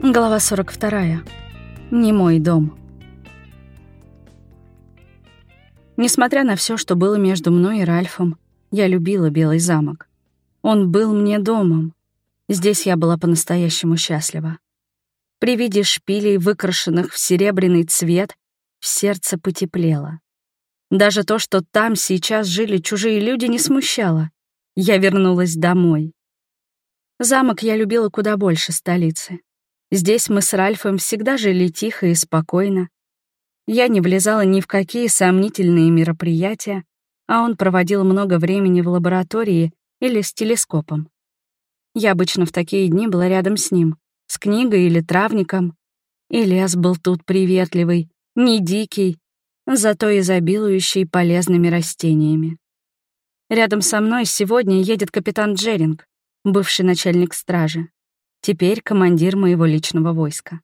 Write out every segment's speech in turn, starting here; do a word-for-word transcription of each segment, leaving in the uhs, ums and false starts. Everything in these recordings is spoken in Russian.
Глава сорок вторая. Не мой дом. Несмотря на все, что было между мной и Ральфом, я любила Белый замок. Он был мне домом. Здесь я была по-настоящему счастлива. При виде шпилей, выкрашенных в серебряный цвет, в сердце потеплело. Даже то, что там сейчас жили чужие люди, не смущало. Я вернулась домой. Замок я любила куда больше столицы. Здесь мы с Ральфом всегда жили тихо и спокойно. Я не влезала ни в какие сомнительные мероприятия, а он проводил много времени в лаборатории или с телескопом. Я обычно в такие дни была рядом с ним, с книгой или травником, и лес был тут приветливый, не дикий, зато изобилующий полезными растениями. Рядом со мной сегодня едет капитан Джеринг, бывший начальник стражи, теперь командир моего личного войска.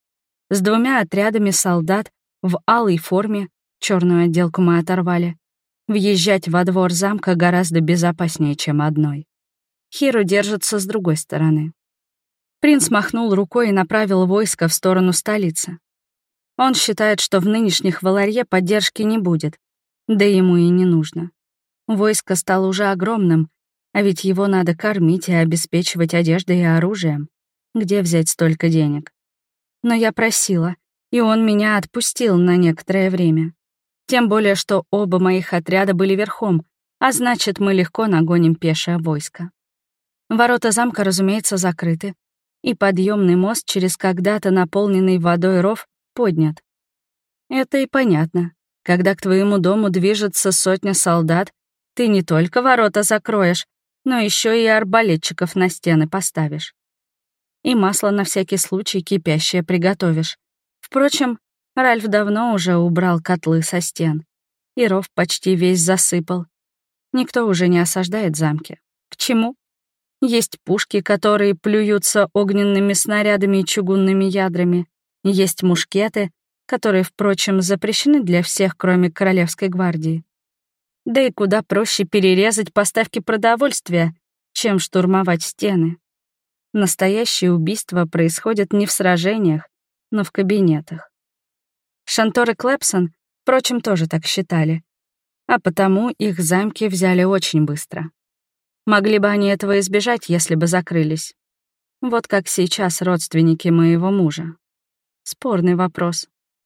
С двумя отрядами солдат в алой форме, черную отделку мы оторвали, въезжать во двор замка гораздо безопаснее, чем одной. Хиро держится с другой стороны. Принц махнул рукой и направил войско в сторону столицы. Он считает, что в нынешних Валарье поддержки не будет, да ему и не нужно. Войско стало уже огромным, а ведь его надо кормить и обеспечивать одеждой и оружием. Где взять столько денег? Но я просила, и он меня отпустил на некоторое время. Тем более, что оба моих отряда были верхом, а значит, мы легко нагоним пешее войско. Ворота замка, разумеется, закрыты, и подъемный мост через когда-то наполненный водой ров поднят. Это и понятно. Когда к твоему дому движется сотня солдат, ты не только ворота закроешь, но еще и арбалетчиков на стены поставишь. И масло на всякий случай кипящее приготовишь. Впрочем, Ральф давно уже убрал котлы со стен, и ров почти весь засыпал. Никто уже не осаждает замки. К чему? Есть пушки, которые плюются огненными снарядами и чугунными ядрами. Есть мушкеты, которые, впрочем, запрещены для всех, кроме Королевской гвардии. Да и куда проще перерезать поставки продовольствия, чем штурмовать стены. Настоящие убийства происходят не в сражениях, но в кабинетах. Шантор и Клэпсон, впрочем, тоже так считали, а потому их замки взяли очень быстро. Могли бы они этого избежать, если бы закрылись. Вот как сейчас родственники моего мужа. Спорный вопрос.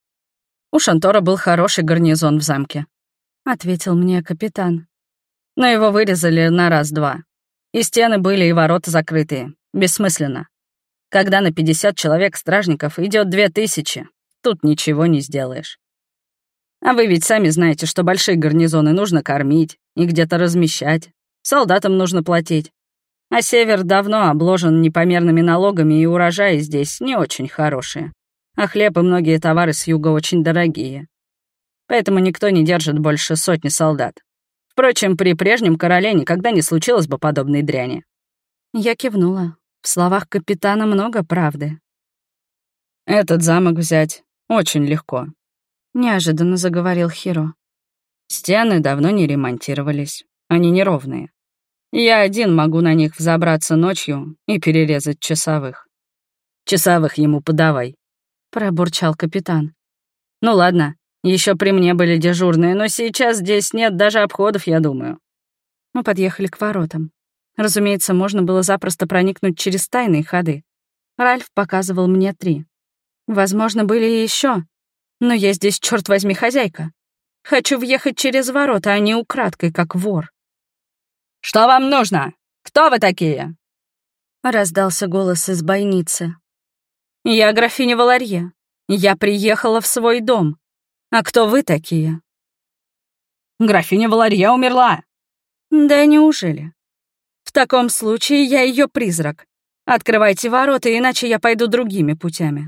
«У Шантора был хороший гарнизон в замке», — ответил мне капитан. «Но его вырезали на раз-два. И стены были, и ворота закрытые. Бессмысленно. Когда на пятьдесят человек стражников идет две тысячи, тут ничего не сделаешь. А вы ведь сами знаете, что большие гарнизоны нужно кормить и где-то размещать. Солдатам нужно платить. А север давно обложен непомерными налогами, и урожаи здесь не очень хорошие. А хлеб и многие товары с юга очень дорогие. Поэтому никто не держит больше сотни солдат. Впрочем, при прежнем короле никогда не случилось бы подобной дряни». Я кивнула. В словах капитана много правды. «Этот замок взять очень легко», — неожиданно заговорил Хиро. «Стены давно не ремонтировались, они неровные. Я один могу на них взобраться ночью и перерезать часовых». «Часовых ему подавай», — пробурчал капитан. «Ну ладно, еще при мне были дежурные, но сейчас здесь нет даже обходов, я думаю». Мы подъехали к воротам. Разумеется, можно было запросто проникнуть через тайные ходы. Ральф показывал мне три. Возможно, были и еще. Но я здесь, черт возьми, хозяйка. Хочу въехать через ворота, а не украдкой, как вор. «Что вам нужно? Кто вы такие?» Раздался голос из бойницы. «Я графиня Валарье. Я приехала в свой дом. А кто вы такие?» «Графиня Валарье умерла». «Да неужели? В таком случае я ее призрак. Открывайте ворота, иначе я пойду другими путями».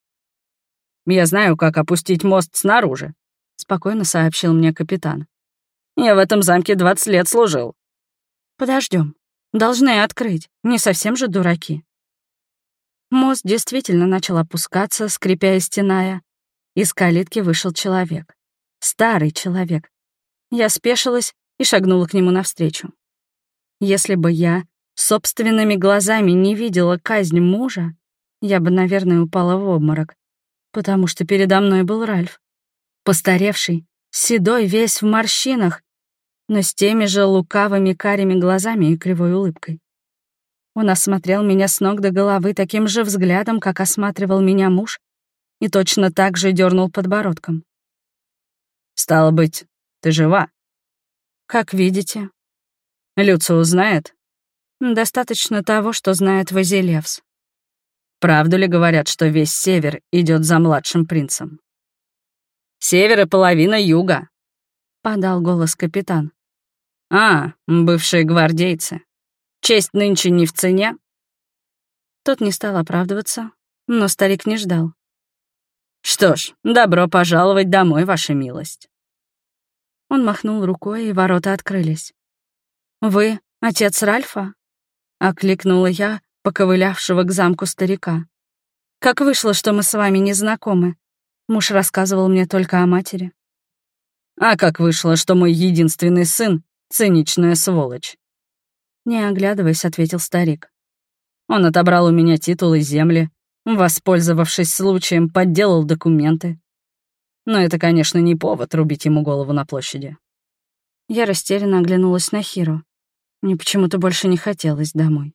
«Я знаю, как опустить мост снаружи», — спокойно сообщил мне капитан. «Я в этом замке двадцать лет служил». Подождем. Должны открыть. Не совсем же дураки. Мост действительно начал опускаться, скрипя и стеная. Из калитки вышел человек. Старый человек. Я спешилась и шагнула к нему навстречу. Если бы я собственными глазами не видела казнь мужа, я бы, наверное, упала в обморок, потому что передо мной был Ральф, постаревший, седой, весь в морщинах, но с теми же лукавыми карими глазами и кривой улыбкой. Он осмотрел меня с ног до головы таким же взглядом, как осматривал меня муж, и точно так же дернул подбородком. «Стало быть, ты жива?» «Как видите». «Люциус знает?» «Достаточно того, что знает Вазилевс». «Правду ли говорят, что весь север идет за младшим принцем?» «Север и половина юга», — подал голос капитан. «А, бывшие гвардейцы. Честь нынче не в цене?» Тот не стал оправдываться, но старик не ждал. «Что ж, добро пожаловать домой, ваша милость». Он махнул рукой, и ворота открылись. «Вы отец Ральфа?» — окликнула я, поковылявшего к замку старика. «Как вышло, что мы с вами не знакомы? Муж рассказывал мне только о матери». «А как вышло, что мой единственный сын — циничная сволочь?» Не оглядываясь, ответил старик. «Он отобрал у меня титул и земли, воспользовавшись случаем, подделал документы. Но это, конечно, не повод рубить ему голову на площади». Я растерянно оглянулась на Хиру. Мне почему-то больше не хотелось домой.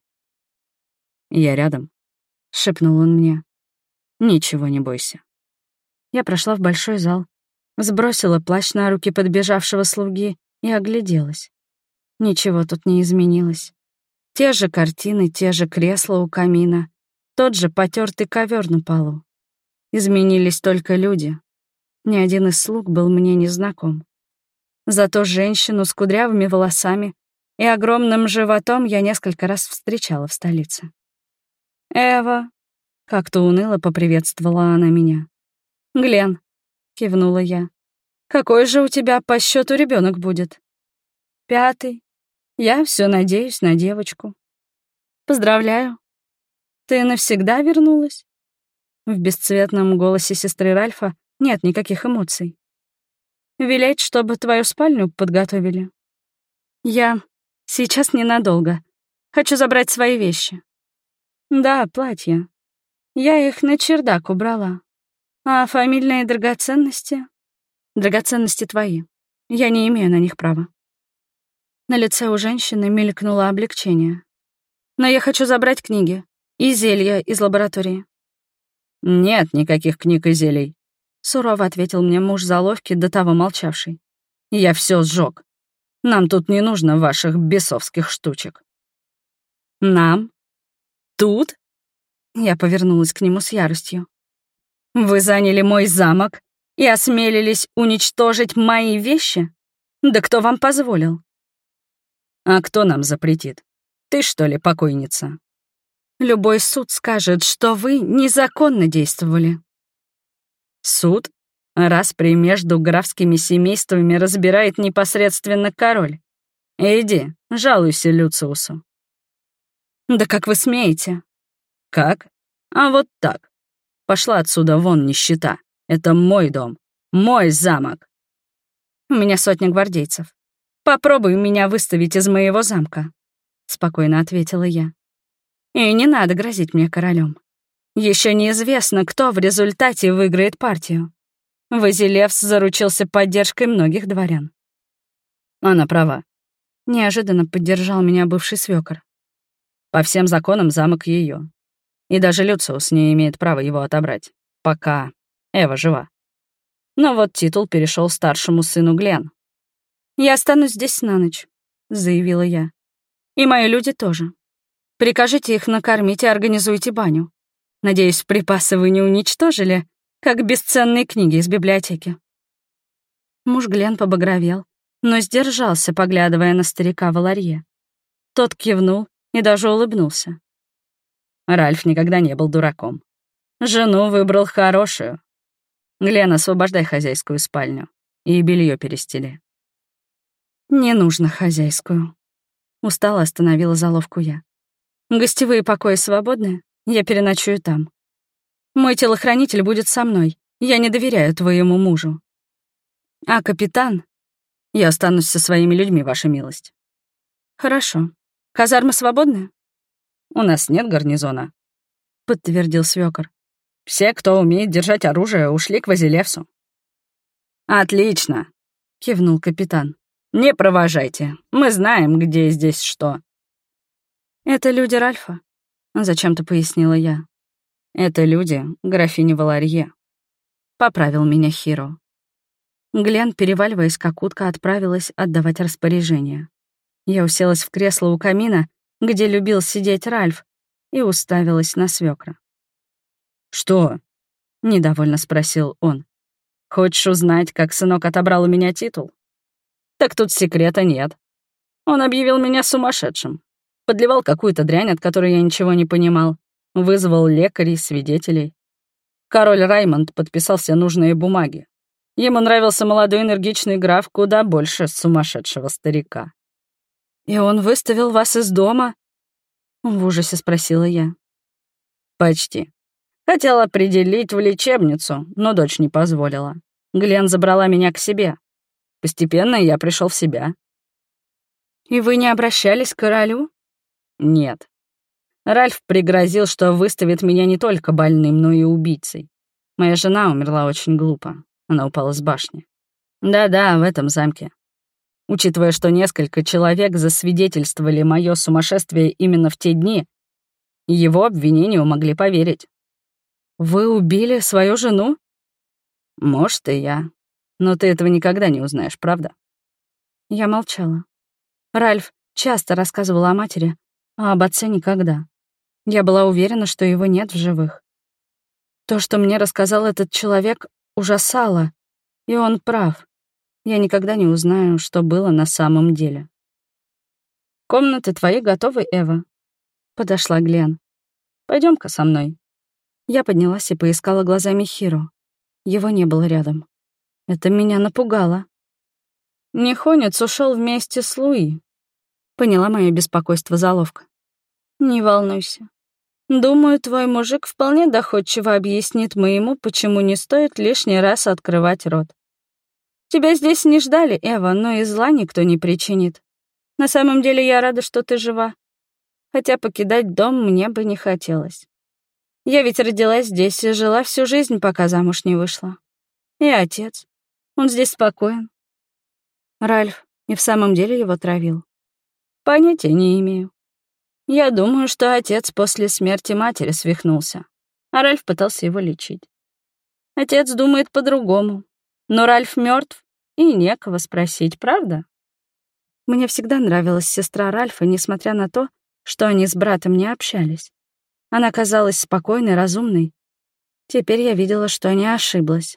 «Я рядом», — шепнул он мне. «Ничего не бойся». Я прошла в большой зал, сбросила плащ на руки подбежавшего слуги и огляделась. Ничего тут не изменилось. Те же картины, те же кресла у камина, тот же потертый ковер на полу. Изменились только люди. Ни один из слуг был мне незнаком. Зато женщину с кудрявыми волосами и огромным животом я несколько раз встречала в столице. «Эва», — как-то уныло поприветствовала она меня. «Глен», — кивнула я, — «какой же у тебя по счету ребенок будет?» «Пятый. Я все надеюсь на девочку». «Поздравляю. Ты навсегда вернулась?» В бесцветном голосе сестры Ральфа нет никаких эмоций. «Велеть, чтобы твою спальню подготовили?» «Я сейчас ненадолго. Хочу забрать свои вещи». «Да, платья. Я их на чердак убрала. А фамильные драгоценности?» «Драгоценности твои. Я не имею на них права». На лице у женщины мелькнуло облегчение. «Но я хочу забрать книги и зелья из лаборатории». «Нет никаких книг и зелий», — сурово ответил мне муж заловки, до того молчавший. «Я все сжег. Нам тут не нужно ваших бесовских штучек». «Нам? Тут?» Я повернулась к нему с яростью. «Вы заняли мой замок и осмелились уничтожить мои вещи? Да кто вам позволил?» «А кто нам запретит? Ты, что ли, покойница?» «Любой суд скажет, что вы незаконно действовали». «Суд? Распри между графскими семействами разбирает непосредственно король. Иди, жалуйся Люциусу». «Да как вы смеете?» «Как? А вот так. Пошла отсюда вон, нищета. Это мой дом, мой замок». «У меня сотня гвардейцев. Попробуй меня выставить из моего замка», — спокойно ответила я. «И не надо грозить мне королем. Еще неизвестно, кто в результате выиграет партию. Вазилевс заручился поддержкой многих дворян». Она права. Неожиданно поддержал меня бывший свёкор. По всем законам замок ее. И даже Люциус не имеет права его отобрать, пока Эва жива. Но вот титул перешел старшему сыну Глен. «Я останусь здесь на ночь», — заявила я. «И мои люди тоже. Прикажите их накормить и организуйте баню. Надеюсь, припасы вы не уничтожили, как бесценные книги из библиотеки». Муж Глен побагровел, но сдержался, поглядывая на старика Валарье. Тот кивнул и даже улыбнулся. Ральф никогда не был дураком. Жену выбрал хорошую. Глен, освобождай хозяйскую спальню и белье перестели. «Не нужно хозяйскую». Устало остановила заловку я. «Гостевые покои свободны, я переночую там. Мой телохранитель будет со мной, я не доверяю твоему мужу. А капитан...» «Я останусь со своими людьми, ваша милость». «Хорошо. Казармы свободны?» «У нас нет гарнизона». — подтвердил свёкор. «Все, кто умеет держать оружие, ушли к Вазилевсу». «Отлично», — кивнул капитан. «Не провожайте. Мы знаем, где здесь что». «Это люди Ральфа», — зачем-то пояснила я. «Это люди графини Валарье», — поправил меня Хиро. Глен, переваливаясь как утка, отправилась отдавать распоряжение. Я уселась в кресло у камина, где любил сидеть Ральф, и уставилась на свёкра. «Что?» — недовольно спросил он. «Хочешь узнать, как сынок отобрал у меня титул? Так тут секрета нет. Он объявил меня сумасшедшим, подливал какую-то дрянь, от которой я ничего не понимал, вызвал лекарей, свидетелей. Король Раймонд подписал все нужные бумаги. Ему нравился молодой энергичный граф куда больше сумасшедшего старика». «И он выставил вас из дома?» — в ужасе спросила я. «Почти. Хотел определить в лечебницу, но дочь не позволила. Глен забрала меня к себе. Постепенно я пришел в себя». «И вы не обращались к королю?» «Нет. Ральф пригрозил, что выставит меня не только больным, но и убийцей. Моя жена умерла очень глупо. Она упала с башни. Да-да, в этом замке. Учитывая, что несколько человек засвидетельствовали мое сумасшествие именно в те дни, его обвинению могли поверить». «Вы убили свою жену?» «Может, и я. Но ты этого никогда не узнаешь, правда?» Я молчала. Ральф часто рассказывал о матери, а об отце никогда. Я была уверена, что его нет в живых. То, что мне рассказал этот человек, ужасало, и он прав. Я никогда не узнаю, что было на самом деле. «Комнаты твои готовы, Эва?» Подошла Глен. Пойдем-ка со мной». Я поднялась и поискала глазами Хиро. Его не было рядом. Это меня напугало. «Нихонец ушел вместе с Луи», — поняла мое беспокойство заловка. «Не волнуйся. Думаю, твой мужик вполне доходчиво объяснит моему, почему не стоит лишний раз открывать рот. Тебя здесь не ждали, Эва, но и зла никто не причинит. На самом деле я рада, что ты жива. Хотя покидать дом мне бы не хотелось. Я ведь родилась здесь и жила всю жизнь, пока замуж не вышла. И отец. Он здесь спокоен». Ральф и в самом деле его травил? Понятия не имею. Я думаю, что отец после смерти матери свихнулся, а Ральф пытался его лечить. Отец думает по-другому, но Ральф мертв, и некого спросить, правда? Мне всегда нравилась сестра Ральфа, несмотря на то, что они с братом не общались. Она казалась спокойной, разумной. Теперь я видела, что не ошиблась.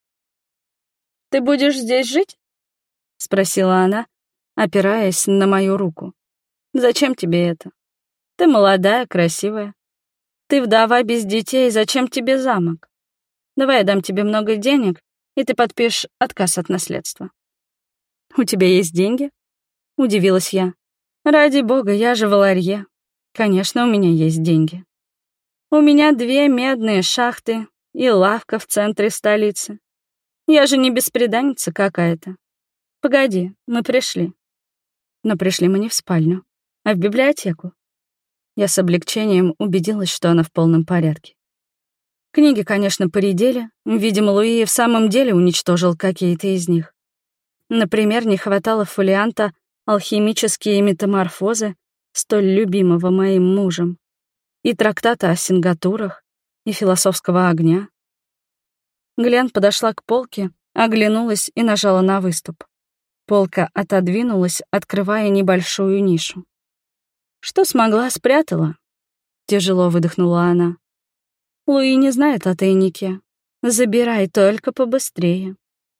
«Ты будешь здесь жить?» — спросила она, опираясь на мою руку. «Зачем тебе это? Ты молодая, красивая. Ты вдова без детей, зачем тебе замок? Давай я дам тебе много денег, и ты подпишешь отказ от наследства». «У тебя есть деньги?» — удивилась я. «Ради бога, я же Валарье. Конечно, у меня есть деньги. У меня две медные шахты и лавка в центре столицы. Я же не бесприданница какая-то. Погоди, мы пришли». Но пришли мы не в спальню, а в библиотеку. Я с облегчением убедилась, что она в полном порядке. Книги, конечно, поредели. Видимо, Луи в самом деле уничтожил какие-то из них. Например, не хватало фолианта «Алхимические метаморфозы», столь любимого моим мужем, и трактата о сингатурах, и философского огня. Глен подошла к полке, оглянулась и нажала на выступ. Полка отодвинулась, открывая небольшую нишу. «Что смогла, спрятала?» — тяжело выдохнула она. «Луи не знает о тайнике. Забирай только побыстрее».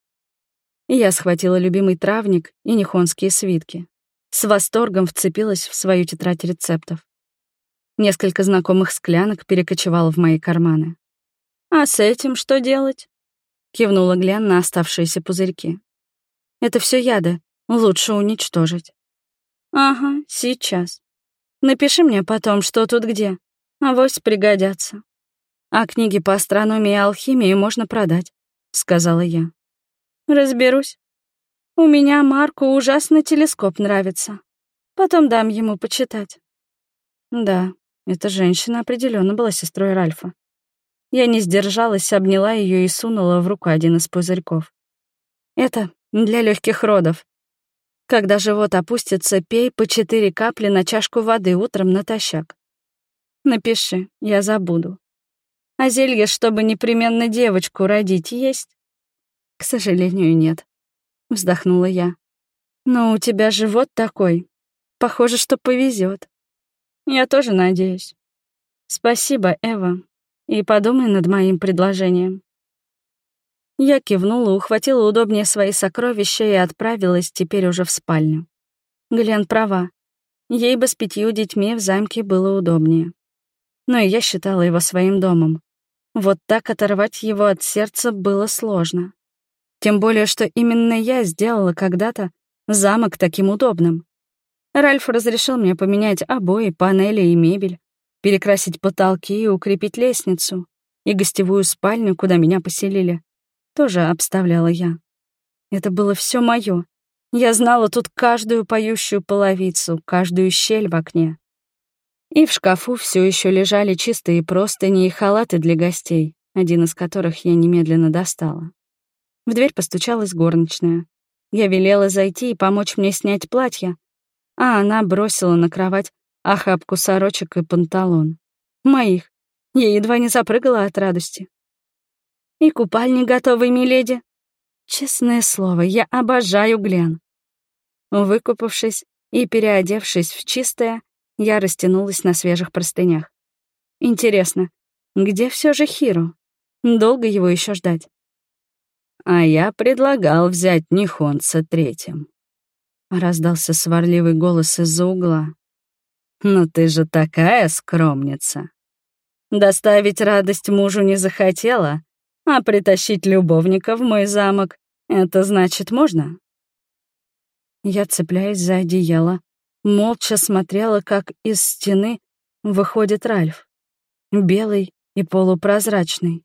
Я схватила любимый травник и нихонские свитки. С восторгом вцепилась в свою тетрадь рецептов. Несколько знакомых склянок перекочевало в мои карманы. «А с этим что делать?» — кивнула Глен на оставшиеся пузырьки. «Это все яды. Лучше уничтожить». «Ага, сейчас. Напиши мне потом, что тут где. Авось пригодятся». «А книги по астрономии и алхимии можно продать», — сказала я. «Разберусь. У меня Марку ужасно телескоп нравится. Потом дам ему почитать». «Да, Эта женщина определенно была сестрой Ральфа. Я не сдержалась, обняла ее и сунула в руку один из пузырьков. Это для легких родов. Когда живот опустится, пей по четыре капли на чашку воды утром натощак. Напиши, я забуду. А зелье, чтобы непременно девочку родить, есть? К сожалению, нет. Вздохнула я. Но у тебя живот такой. Похоже, что повезет. Я тоже надеюсь. Спасибо, Эва. И подумай над моим предложением. Я кивнула, ухватила удобнее свои сокровища и отправилась теперь уже в спальню. Глен права. Ей бы с пятью детьми в замке было удобнее. Но и я считала его своим домом. Вот так оторвать его от сердца было сложно. Тем более, что именно я сделала когда-то замок таким удобным. Ральф разрешил мне поменять обои, панели и мебель, перекрасить потолки и укрепить лестницу, и гостевую спальню, куда меня поселили, тоже обставляла я. Это было все моё. Я знала тут каждую поющую половицу, каждую щель в окне. И в шкафу все еще лежали чистые простыни и халаты для гостей, один из которых я немедленно достала. В дверь постучалась горничная. Я велела зайти и помочь мне снять платье, а она бросила на кровать охапку сорочек и панталон. Моих. Я едва не запрыгала от радости. «И купальни готовы, миледи?» Честное слово, я обожаю Глен. Выкупавшись и переодевшись в чистое, я растянулась на свежих простынях. Интересно, где все же Хиро? Долго его еще ждать? «А я предлагал взять Нихонца третьим», — раздался сварливый голос из-за угла. «Но ты же такая скромница. Доставить радость мужу не захотела, а притащить любовника в мой замок — это значит можно?» Я, цепляясь за одеяло, молча смотрела, как из стены выходит Ральф, белый и полупрозрачный.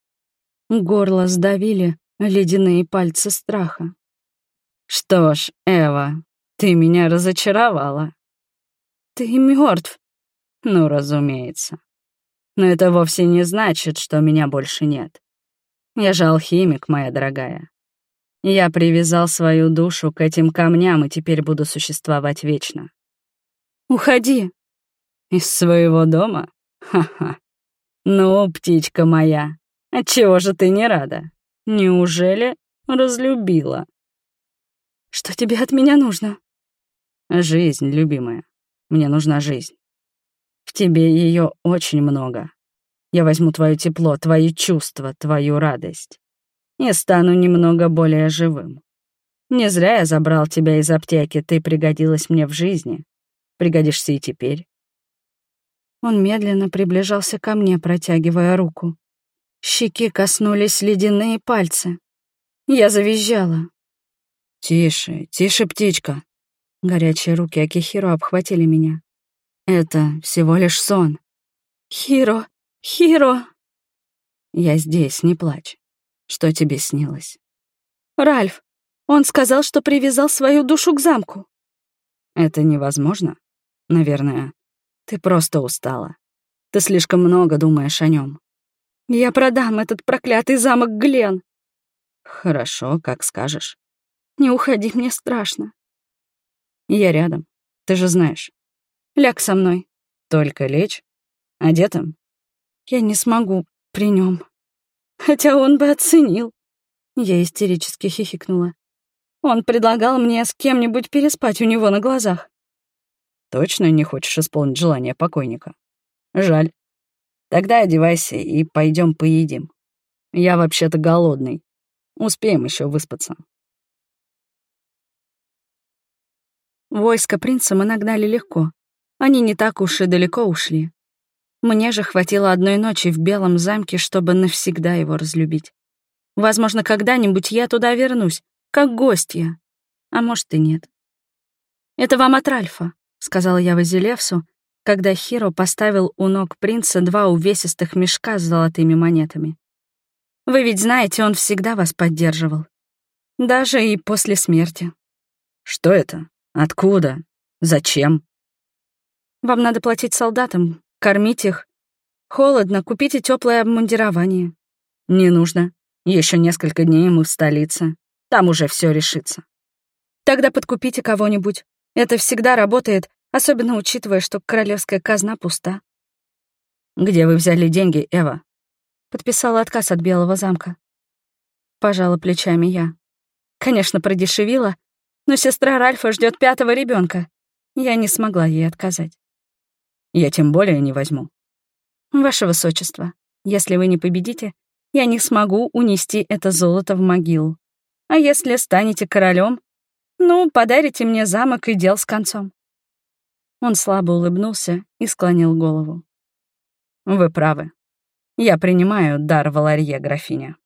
Горло сдавили ледяные пальцы страха. «Что ж, Эва, ты меня разочаровала». «Ты мертв. «Ну, разумеется. Но это вовсе не значит, что меня больше нет. Я же алхимик, моя дорогая. Я привязал свою душу к этим камням и теперь буду существовать вечно». «Уходи». «Из своего дома? Ха-ха. Ну, птичка моя, отчего же ты не рада? Неужели разлюбила?» «Что тебе от меня нужно?» «Жизнь, любимая. Мне нужна жизнь. В тебе ее очень много. Я возьму твое тепло, твои чувства, твою радость. И стану немного более живым. Не зря я забрал тебя из аптеки, ты пригодилась мне в жизни. Пригодишься и теперь». Он медленно приближался ко мне, протягивая руку. Щеки коснулись ледяные пальцы. Я завизжала. «Тише, тише, птичка». Горячие руки Акихиро обхватили меня. «Это всего лишь сон». «Хиро, Хиро!» «Я здесь, не плачь. Что тебе снилось?» «Ральф, он сказал, что привязал свою душу к замку». «Это невозможно. Наверное, ты просто устала. Ты слишком много думаешь о нем. «Я продам этот проклятый замок Глен». «Хорошо, как скажешь». «Не уходи, мне страшно». «Я рядом, ты же знаешь». «Ляг со мной». «Только лечь? Одетым?» «Я не смогу при нем. Хотя он бы оценил». Я истерически хихикнула. «Он предлагал мне с кем-нибудь переспать у него на глазах». «Точно не хочешь исполнить желание покойника? Жаль. Тогда одевайся и пойдем поедим. Я вообще-то голодный. Успеем еще выспаться». Войско принца мы нагнали легко. Они не так уж и далеко ушли. Мне же хватило одной ночи в Белом замке, чтобы навсегда его разлюбить. Возможно, когда-нибудь я туда вернусь, как гостья. А может и нет. «Это вам от Ральфа», — сказала я Вазилевсу, когда Хиро поставил у ног принца два увесистых мешка с золотыми монетами. «Вы ведь знаете, он всегда вас поддерживал. Даже и после смерти». «Что это? Откуда? Зачем?» «Вам надо платить солдатам, кормить их. Холодно, купите теплое обмундирование. Не нужно. Еще несколько дней мы в столице. Там уже все решится. Тогда подкупите кого-нибудь. Это всегда работает, особенно учитывая, что королевская казна пуста. Где вы взяли деньги, Эва? Подписала отказ от Белого замка. Пожала плечами я. Конечно, продешевила, но сестра Ральфа ждет пятого ребенка. Я не смогла ей отказать. Я тем более не возьму. Ваше Высочество, если вы не победите, я не смогу унести это золото в могилу. А если станете королем, ну, подарите мне замок и дел с концом. Он слабо улыбнулся и склонил голову. Вы правы. Я принимаю дар Валарье, графиня.